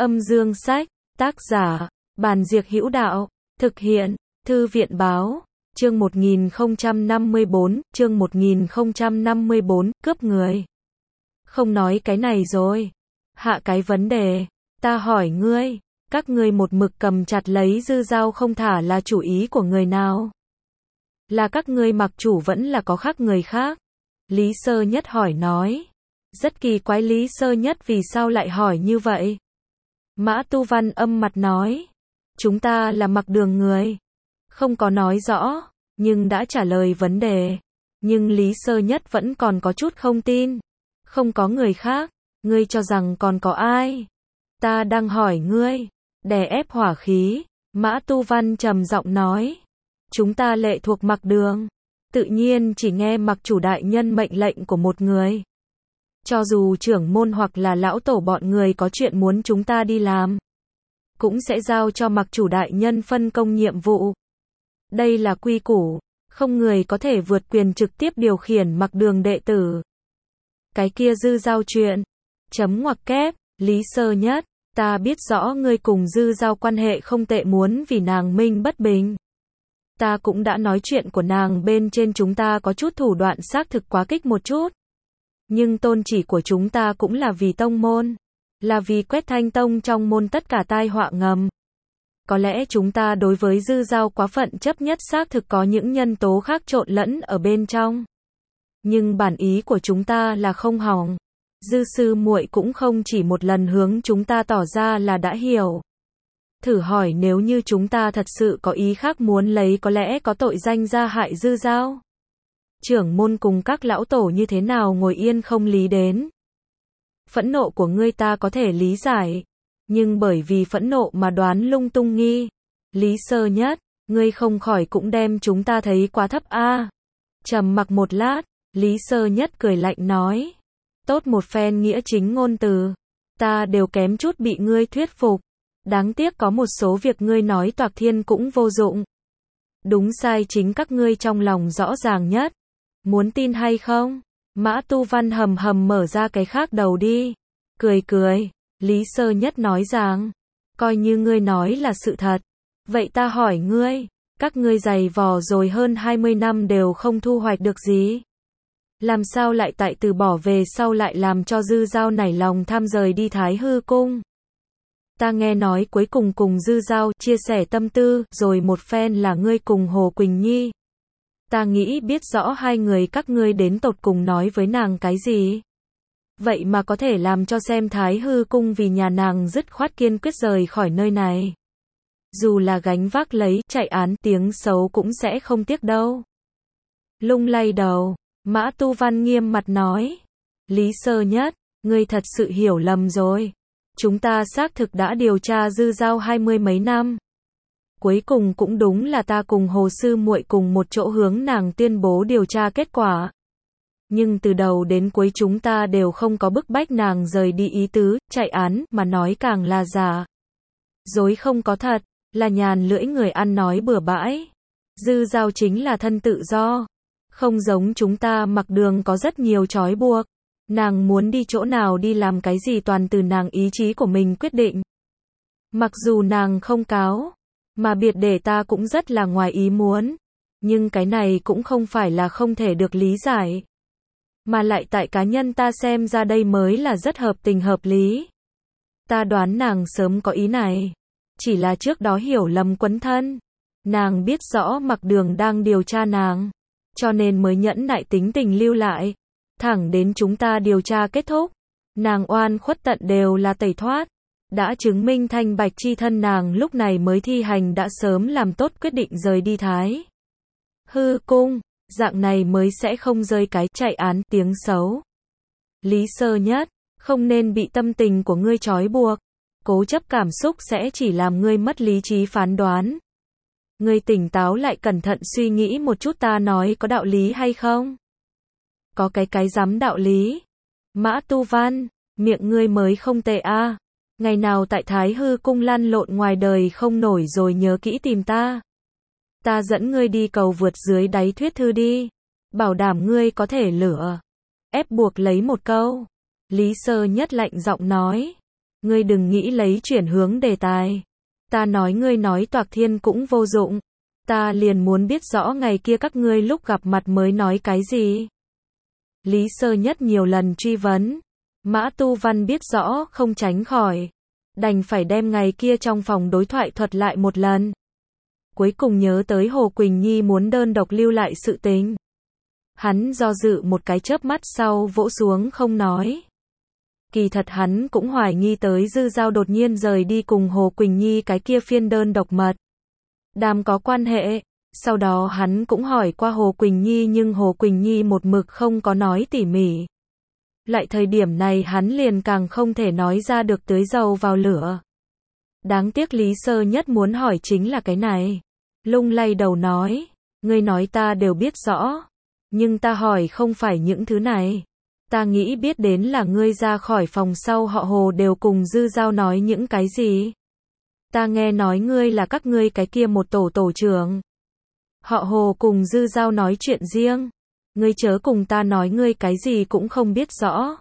Âm dương sách, tác giả, Bàn Diệc Hữu Đạo, thực hiện, Thư viện báo, chương 1054, cướp người. Không nói cái này rồi. Hạ cái vấn đề, ta hỏi ngươi, các ngươi một mực cầm chặt lấy Dư Dao không thả là chủ ý của người nào? Là các ngươi mặc chủ vẫn là có khác người khác? Lý Sơ Nhất hỏi nói. Rất kỳ quái Lý Sơ Nhất vì sao lại hỏi như vậy? Mã Tu Văn âm mặt nói. Chúng ta là Mặc Đường người. Không có nói rõ, nhưng đã trả lời vấn đề. Nhưng Lý Sơ Nhất vẫn còn có chút không tin. Không có người khác, ngươi cho rằng còn có ai? Ta đang hỏi ngươi. Đè ép hỏa khí, Mã Tu Văn trầm giọng nói. Chúng ta lệ thuộc Mặc Đường. Tự nhiên chỉ nghe Mặc chủ đại nhân mệnh lệnh của một người. Cho dù trưởng môn hoặc là lão tổ bọn người có chuyện muốn chúng ta đi làm, cũng sẽ giao cho Mặc chủ đại nhân phân công nhiệm vụ. Đây là quy củ, không người có thể vượt quyền trực tiếp điều khiển Mặc Đường đệ tử. Cái kia Dư Dao chuyện, chấm ngoặc kép, Lý Sơ Nhất, ta biết rõ ngươi cùng Dư Dao quan hệ không tệ muốn vì nàng minh bất bình. Ta cũng đã nói chuyện của nàng bên trên chúng ta có chút thủ đoạn xác thực quá kích một chút. Nhưng tôn chỉ của chúng ta cũng là vì tông môn. Là vì quét Thanh Tông trong môn tất cả tai họa ngầm. Có lẽ chúng ta đối với Dư Dao quá phận chấp nhất xác thực có những nhân tố khác trộn lẫn ở bên trong. Nhưng bản ý của chúng ta là không hỏng. Dư sư muội cũng không chỉ một lần hướng chúng ta tỏ ra là đã hiểu. Thử hỏi nếu như chúng ta thật sự có ý khác muốn lấy có lẽ có tội danh ra hại Dư Dao. Trưởng môn cùng các lão tổ như thế nào ngồi yên không lý đến. Phẫn nộ của ngươi ta có thể lý giải. Nhưng bởi vì phẫn nộ mà đoán lung tung nghi. Lý Sơ Nhất, ngươi không khỏi cũng đem chúng ta thấy quá thấp a. Trầm mặc một lát, Lý Sơ Nhất cười lạnh nói. Tốt một phen nghĩa chính ngôn từ. Ta đều kém chút bị ngươi thuyết phục. Đáng tiếc có một số việc ngươi nói toạc thiên cũng vô dụng. Đúng sai chính các ngươi trong lòng rõ ràng nhất. Muốn tin hay không? Mã Tu Văn hầm hầm mở ra cái khác đầu đi. Cười, Lý Sơ Nhất nói rằng, coi như ngươi nói là sự thật. Vậy ta hỏi ngươi, các ngươi giày vò rồi hơn 20 năm đều không thu hoạch được gì. Làm sao lại tại từ bỏ về sau lại làm cho Dư Dao nảy lòng tham rời đi Thái Hư Cung? Ta nghe nói cuối cùng cùng Dư Dao chia sẻ tâm tư, rồi một phen là ngươi cùng Hồ Quỳnh Nhi. Ta nghĩ biết rõ hai người các ngươi đến tột cùng nói với nàng cái gì. Vậy mà có thể làm cho xem Thái Hư Cung vì nhà nàng dứt khoát kiên quyết rời khỏi nơi này. Dù là gánh vác lấy chạy án tiếng xấu cũng sẽ không tiếc đâu. Lung lay đầu, Mã Tu Văn nghiêm mặt nói. Lý Sơ Nhất, ngươi thật sự hiểu lầm rồi. Chúng ta xác thực đã điều tra Dư Dao 20 mấy năm. Cuối cùng cũng đúng là ta cùng Hồ sư muội cùng một chỗ hướng nàng tuyên bố điều tra kết quả. Nhưng từ đầu đến cuối chúng ta đều không có bức bách nàng rời đi ý tứ, chạy án, mà nói càng là giả. Dối không có thật, là nhàn lưỡi người ăn nói bừa bãi. Dư Dao chính là thân tự do. Không giống chúng ta Mặc Đường có rất nhiều trói buộc. Nàng muốn đi chỗ nào đi làm cái gì toàn từ nàng ý chí của mình quyết định. Mặc dù nàng không cáo, mà biệt để ta cũng rất là ngoài ý muốn. Nhưng cái này cũng không phải là không thể được lý giải. Mà lại tại cá nhân ta xem ra đây mới là rất hợp tình hợp lý. Ta đoán nàng sớm có ý này. Chỉ là trước đó hiểu lầm quấn thân. Nàng biết rõ Mặc Đường đang điều tra nàng. Cho nên mới nhẫn nại tính tình lưu lại. Thẳng đến chúng ta điều tra kết thúc. Nàng oan khuất tận đều là tẩy thoát. Đã chứng minh thanh bạch chi thân nàng lúc này mới thi hành đã sớm làm tốt quyết định rời đi Thái Hư Cung. Dạng này mới sẽ không rơi cái chạy án tiếng xấu. Lý Sơ Nhất, không nên bị tâm tình của ngươi trói buộc. Cố chấp cảm xúc sẽ chỉ làm ngươi mất lý trí phán đoán. Ngươi tỉnh táo lại cẩn thận suy nghĩ một chút ta nói có đạo lý hay không? Có cái dám đạo lý. Mã Tu Văn, miệng ngươi mới không tệ a. Ngày nào tại Thái Hư Cung lăn lộn ngoài đời không nổi rồi nhớ kỹ tìm ta. Ta dẫn ngươi đi cầu vượt dưới đáy thuyết thư đi. Bảo đảm ngươi có thể lửa. Ép buộc lấy một câu. Lý Sơ Nhất lạnh giọng nói. Ngươi đừng nghĩ lấy chuyển hướng đề tài. Ta nói ngươi nói toạc thiên cũng vô dụng. Ta liền muốn biết rõ ngày kia các ngươi lúc gặp mặt mới nói cái gì. Lý Sơ Nhất nhiều lần truy vấn. Mã Tu Văn biết rõ không tránh khỏi. Đành phải đem ngày kia trong phòng đối thoại thuật lại một lần. Cuối cùng nhớ tới Hồ Quỳnh Nhi muốn đơn độc lưu lại sự tình. Hắn do dự một cái chớp mắt sau vỗ xuống không nói. Kỳ thật hắn cũng hoài nghi tới Dư Giao đột nhiên rời đi cùng Hồ Quỳnh Nhi cái kia phiên đơn độc mật đàm có quan hệ. Sau đó hắn cũng hỏi qua Hồ Quỳnh Nhi nhưng Hồ Quỳnh Nhi một mực không có nói tỉ mỉ. Lại thời điểm này hắn liền càng không thể nói ra được tưới dầu vào lửa. Đáng tiếc Lý Sơ Nhất muốn hỏi chính là cái này. Lung lay đầu nói, ngươi nói ta đều biết rõ. Nhưng ta hỏi không phải những thứ này. Ta nghĩ biết đến là ngươi ra khỏi phòng sau họ Hồ đều cùng Dư Giao nói những cái gì. Ta nghe nói ngươi là các ngươi cái kia một tổ trưởng. Họ Hồ cùng Dư Giao nói chuyện riêng. Ngươi chớ cùng ta nói ngươi cái gì cũng không biết rõ.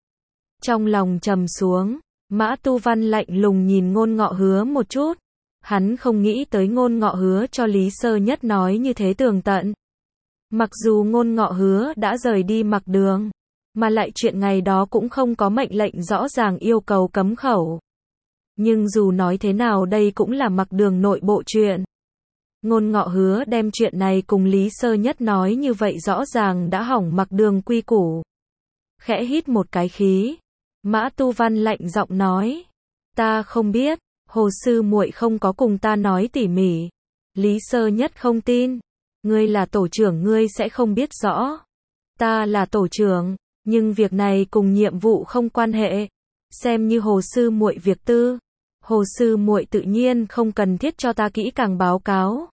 Trong lòng trầm xuống, Mã Tu Văn lạnh lùng nhìn Ngôn Ngọ Hứa một chút. Hắn không nghĩ tới Ngôn Ngọ Hứa cho Lý Sơ Nhất nói như thế tường tận. Mặc dù Ngôn Ngọ Hứa đã rời đi Mặc Đường, mà lại chuyện ngày đó cũng không có mệnh lệnh rõ ràng yêu cầu cấm khẩu. Nhưng dù nói thế nào đây cũng là Mặc Đường nội bộ chuyện. Ngôn Ngọ Hứa đem chuyện này cùng Lý Sơ Nhất nói như vậy rõ ràng đã hỏng Mặc Đường quy củ. Khẽ hít một cái khí, Mã Tu Văn lạnh giọng nói, ta không biết, Hồ sư muội không có cùng ta nói tỉ mỉ. Lý Sơ Nhất không tin, ngươi là tổ trưởng ngươi sẽ không biết rõ. Ta là tổ trưởng, nhưng việc này cùng nhiệm vụ không quan hệ, xem như Hồ sư muội việc tư. Hồ sư muội tự nhiên không cần thiết cho ta kỹ càng báo cáo.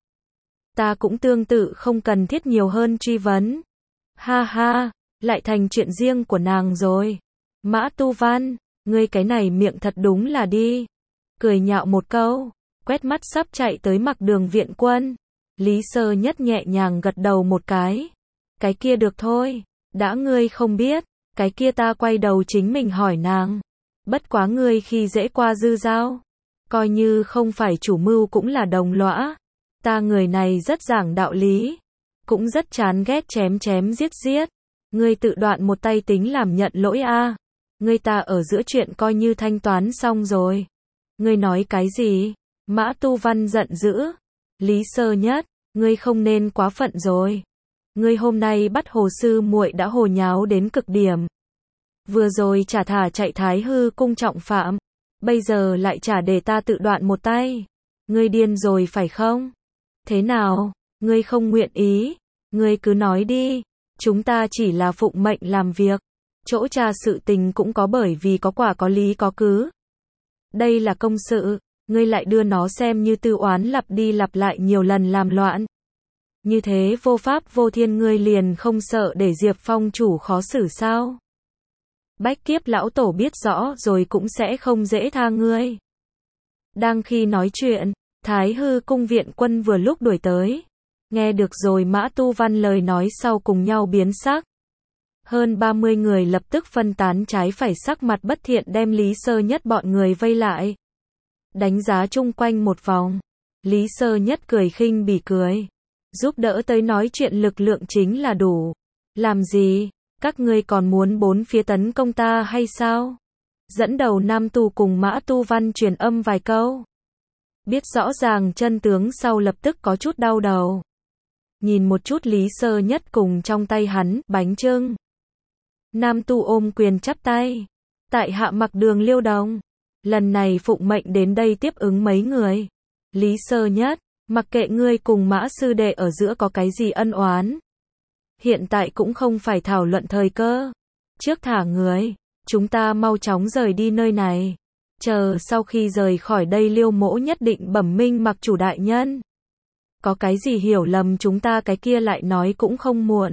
Ta cũng tương tự không cần thiết nhiều hơn truy vấn. Ha ha, lại thành chuyện riêng của nàng rồi. Mã Tu Văn, ngươi cái này miệng thật đúng là đi. Cười nhạo một câu, quét mắt sắp chạy tới Mặc Đường viện quân. Lý Sơ Nhất nhẹ nhàng gật đầu một cái. Cái kia được thôi, đã ngươi không biết, cái kia ta quay đầu chính mình hỏi nàng. Bất quá ngươi khi dễ qua Dư Giao, coi như không phải chủ mưu cũng là đồng lõa. Ta người này rất giảng đạo lý, cũng rất chán ghét chém chém giết giết. Ngươi tự đoạn một tay tính làm nhận lỗi a. Ngươi ta ở giữa chuyện coi như thanh toán xong rồi. Ngươi nói cái gì? Mã Tu Văn giận dữ. Lý Sơ Nhất, ngươi không nên quá phận rồi. Ngươi hôm nay bắt Hồ sư muội đã hồ nháo đến cực điểm. Vừa rồi trả thả chạy Thái Hư cung trọng phạm, bây giờ lại trả để ta tự đoạn một tay. Ngươi điên rồi phải không? Thế nào, ngươi không nguyện ý? Ngươi cứ nói đi, chúng ta chỉ là phụng mệnh làm việc. Chỗ tra sự tình cũng có bởi vì có quả có lý có cứ. Đây là công sự, ngươi lại đưa nó xem như tư oán lặp đi lặp lại nhiều lần làm loạn. Như thế vô pháp vô thiên ngươi liền không sợ để Diệp Phong chủ khó xử sao? Bách Kiếp lão tổ biết rõ rồi cũng sẽ không dễ tha ngươi. Đang khi nói chuyện, Thái Hư cung viện quân vừa lúc đuổi tới. Nghe được rồi Mã Tu Văn lời nói sau cùng nhau biến sắc. Hơn 30 người lập tức phân tán trái phải sắc mặt bất thiện đem Lý Sơ Nhất bọn người vây lại. Đánh giá chung quanh một vòng. Lý Sơ Nhất cười khinh bỉ cười. Giúp đỡ tới nói chuyện lực lượng chính là đủ. Làm gì? Các ngươi còn muốn bốn phía tấn công ta hay sao? Dẫn đầu Nam Tu cùng Mã Tu Văn truyền âm vài câu. Biết rõ ràng chân tướng sau lập tức có chút đau đầu. Nhìn một chút Lý Sơ Nhất cùng trong tay hắn, bánh chưng. Nam Tu ôm quyền chắp tay. Tại hạ Mặc Đường Liêu Đồng. Lần này phụng mệnh đến đây tiếp ứng mấy người. Lý Sơ Nhất, mặc kệ ngươi cùng Mã sư đệ ở giữa có cái gì ân oán. Hiện tại cũng không phải thảo luận thời cơ. Trước thả người, chúng ta mau chóng rời đi nơi này. Chờ sau khi rời khỏi đây Liêu mỗ nhất định bẩm minh Mặc chủ đại nhân. Có cái gì hiểu lầm chúng ta cái kia lại nói cũng không muộn.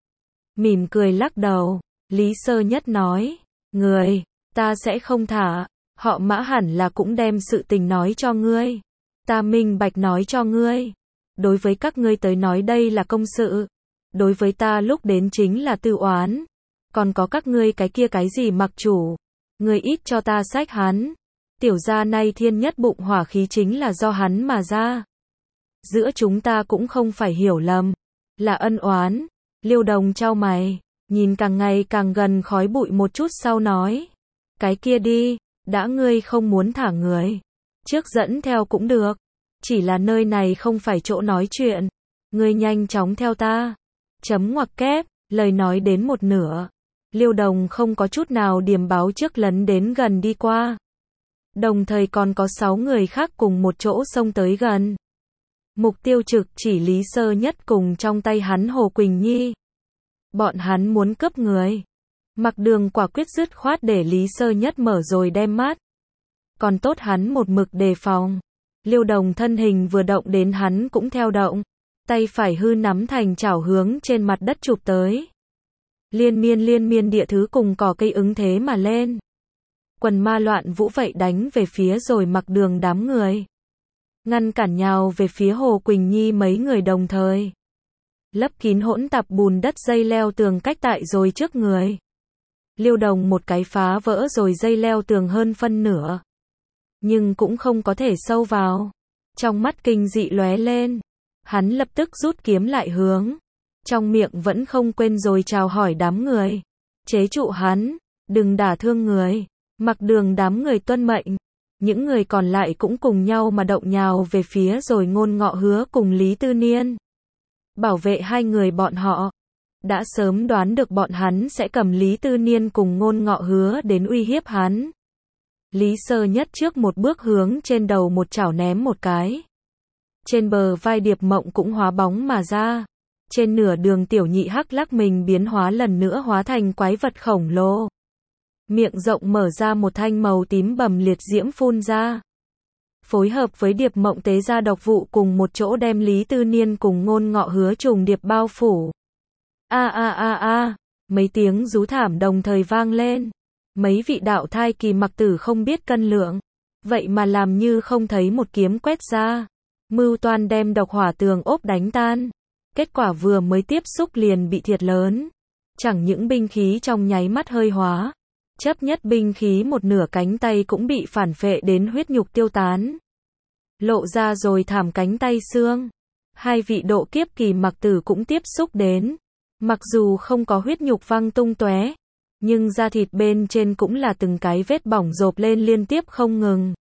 Mỉm cười lắc đầu, Lý Sơ Nhất nói, người, ta sẽ không thả, họ Mã hẳn là cũng đem sự tình nói cho ngươi. Ta minh bạch nói cho ngươi. Đối với các ngươi tới nói đây là công sự. Đối với ta lúc đến chính là tư oán. Còn có các ngươi cái kia cái gì Mặc chủ. Ngươi ít cho ta sách hắn. Tiểu gia nay thiên nhất bụng hỏa khí chính là do hắn mà ra. Giữa chúng ta cũng không phải hiểu lầm, là ân oán. Liêu Đồng chau mày, nhìn càng ngày càng gần khói bụi một chút sau nói. Cái kia đi, đã ngươi không muốn thả người. Trước dẫn theo cũng được. Chỉ là nơi này không phải chỗ nói chuyện. Ngươi nhanh chóng theo ta. Chấm ngoặc kép, lời nói đến một nửa. Liêu Đồng không có chút nào điềm báo trước lấn đến gần đi qua. Đồng thời còn có 6 người khác cùng một chỗ xông tới gần. Mục tiêu trực chỉ Lý Sơ Nhất cùng trong tay hắn Hồ Quỳnh Nhi. Bọn hắn muốn cướp người. Mặc Đường quả quyết dứt khoát để Lý Sơ Nhất mở rồi đem mắt. Còn tốt hắn một mực đề phòng. Liêu Đồng thân hình vừa động đến hắn cũng theo động. Tay phải hư nắm thành chảo hướng trên mặt đất chụp tới. Liên miên địa thứ cùng cỏ cây ứng thế mà lên. Quần ma loạn vũ vậy đánh về phía rồi Mặc Đường đám người. Ngăn cản nhào về phía Hồ Quỳnh Nhi mấy người đồng thời. Lấp kín hỗn tạp bùn đất dây leo tường cách tại rồi trước người. Liêu Đồng một cái phá vỡ rồi dây leo tường hơn phân nửa. Nhưng cũng không có thể sâu vào. Trong mắt kinh dị lóe lên. Hắn lập tức rút kiếm lại hướng. Trong miệng vẫn không quên rồi chào hỏi đám người. Chế trụ hắn, đừng đả thương người. Mặc Đường đám người tuân mệnh. Những người còn lại cũng cùng nhau mà động nhào về phía rồi Ngôn Ngọ Hứa cùng Lý Tư Niên. Bảo vệ hai người bọn họ. Đã sớm đoán được bọn hắn sẽ cầm Lý Tư Niên cùng Ngôn Ngọ Hứa đến uy hiếp hắn. Lý Sơ Nhất trước một bước hướng trên đầu một chảo ném một cái. Trên bờ vai Điệp Mộng cũng hóa bóng mà ra. Trên nửa đường Tiểu Nhị Hắc lắc mình biến hóa lần nữa hóa thành quái vật khổng lồ. Miệng rộng mở ra một thanh màu tím bầm liệt diễm phun ra. Phối hợp với Điệp Mộng tế ra độc vụ cùng một chỗ đem Lý Tư Niên cùng Ngôn Ngọ Hứa trùng điệp bao phủ. Mấy tiếng rú thảm đồng thời vang lên. Mấy vị đạo thai kỳ mặc tử không biết cân lượng. Vậy mà làm như không thấy một kiếm quét ra. Mưu toan đem độc hỏa tường ốp đánh tan. Kết quả vừa mới tiếp xúc liền bị thiệt lớn. Chẳng những binh khí trong nháy mắt hơi hóa. Chấp nhất binh khí một nửa cánh tay cũng bị phản phệ đến huyết nhục tiêu tán. Lộ ra rồi thảm cánh tay xương. Hai vị độ kiếp kỳ mặc tử cũng tiếp xúc đến. Mặc dù không có huyết nhục văng tung tóe, nhưng da thịt bên trên cũng là từng cái vết bỏng rộp lên liên tiếp không ngừng.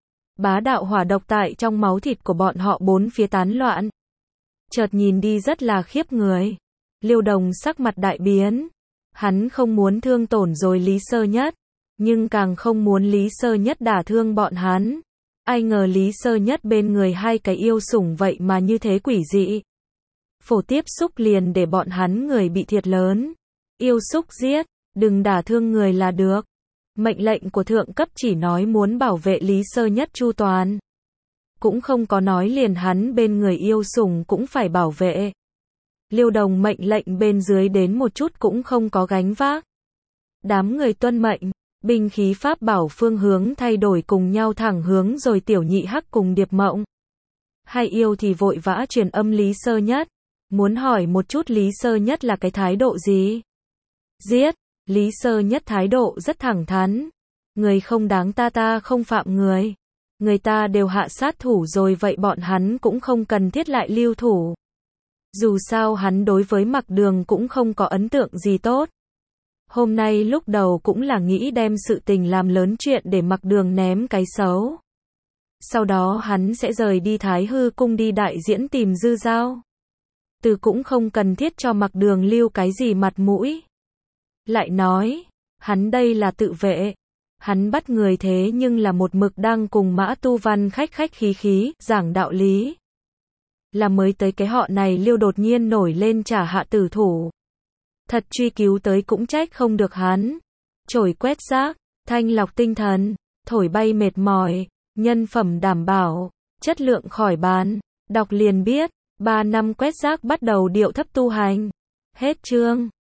Bá đạo hỏa độc tại trong máu thịt của bọn họ bốn phía tán loạn. Chợt nhìn đi rất là khiếp người. Liêu Đồng sắc mặt đại biến. Hắn không muốn thương tổn rồi Lý Sơ Nhất, nhưng càng không muốn Lý Sơ Nhất đả thương bọn hắn. Ai ngờ Lý Sơ Nhất bên người hai cái yêu sủng vậy mà như thế quỷ dị. Phổ tiếp xúc liền để bọn hắn người bị thiệt lớn. Yêu xúc giết, đừng đả thương người là được. Mệnh lệnh của thượng cấp chỉ nói muốn bảo vệ Lý Sơ Nhất chu toàn. Cũng không có nói liền hắn bên người yêu sủng cũng phải bảo vệ. Liêu Đồng mệnh lệnh bên dưới đến một chút cũng không có gánh vác. Đám người tuân mệnh, binh khí pháp bảo phương hướng thay đổi cùng nhau thẳng hướng rồi Tiểu Nhị Hắc cùng Điệp Mộng. Hai yêu thì vội vã truyền âm Lý Sơ Nhất, muốn hỏi một chút Lý Sơ Nhất là cái thái độ gì. Giết, Lý Sơ Nhất thái độ rất thẳng thắn. Người không đáng ta không phạm người. Người ta đều hạ sát thủ rồi vậy bọn hắn cũng không cần thiết lại lưu thủ. Dù sao hắn đối với Mặc Đường cũng không có ấn tượng gì tốt. Hôm nay lúc đầu cũng là nghĩ đem sự tình làm lớn chuyện để Mặc Đường ném cái xấu. Sau đó hắn sẽ rời đi Thái Hư cung đi đại diễn tìm Dư Giao. Từ cũng không cần thiết cho Mặc Đường lưu cái gì mặt mũi. Lại nói, hắn đây là tự vệ. Hắn bắt người thế nhưng là một mực đang cùng Mã Tu Văn khách khí, giảng đạo lý. Là mới tới cái họ này Liêu đột nhiên nổi lên trả hạ tử thủ. Thật truy cứu tới cũng trách không được hắn. Chổi quét rác, thanh lọc tinh thần, thổi bay mệt mỏi, nhân phẩm đảm bảo, chất lượng khỏi bàn. Đọc liền biết, 3 năm quét rác bắt đầu điệu thấp tu hành. Hết chương.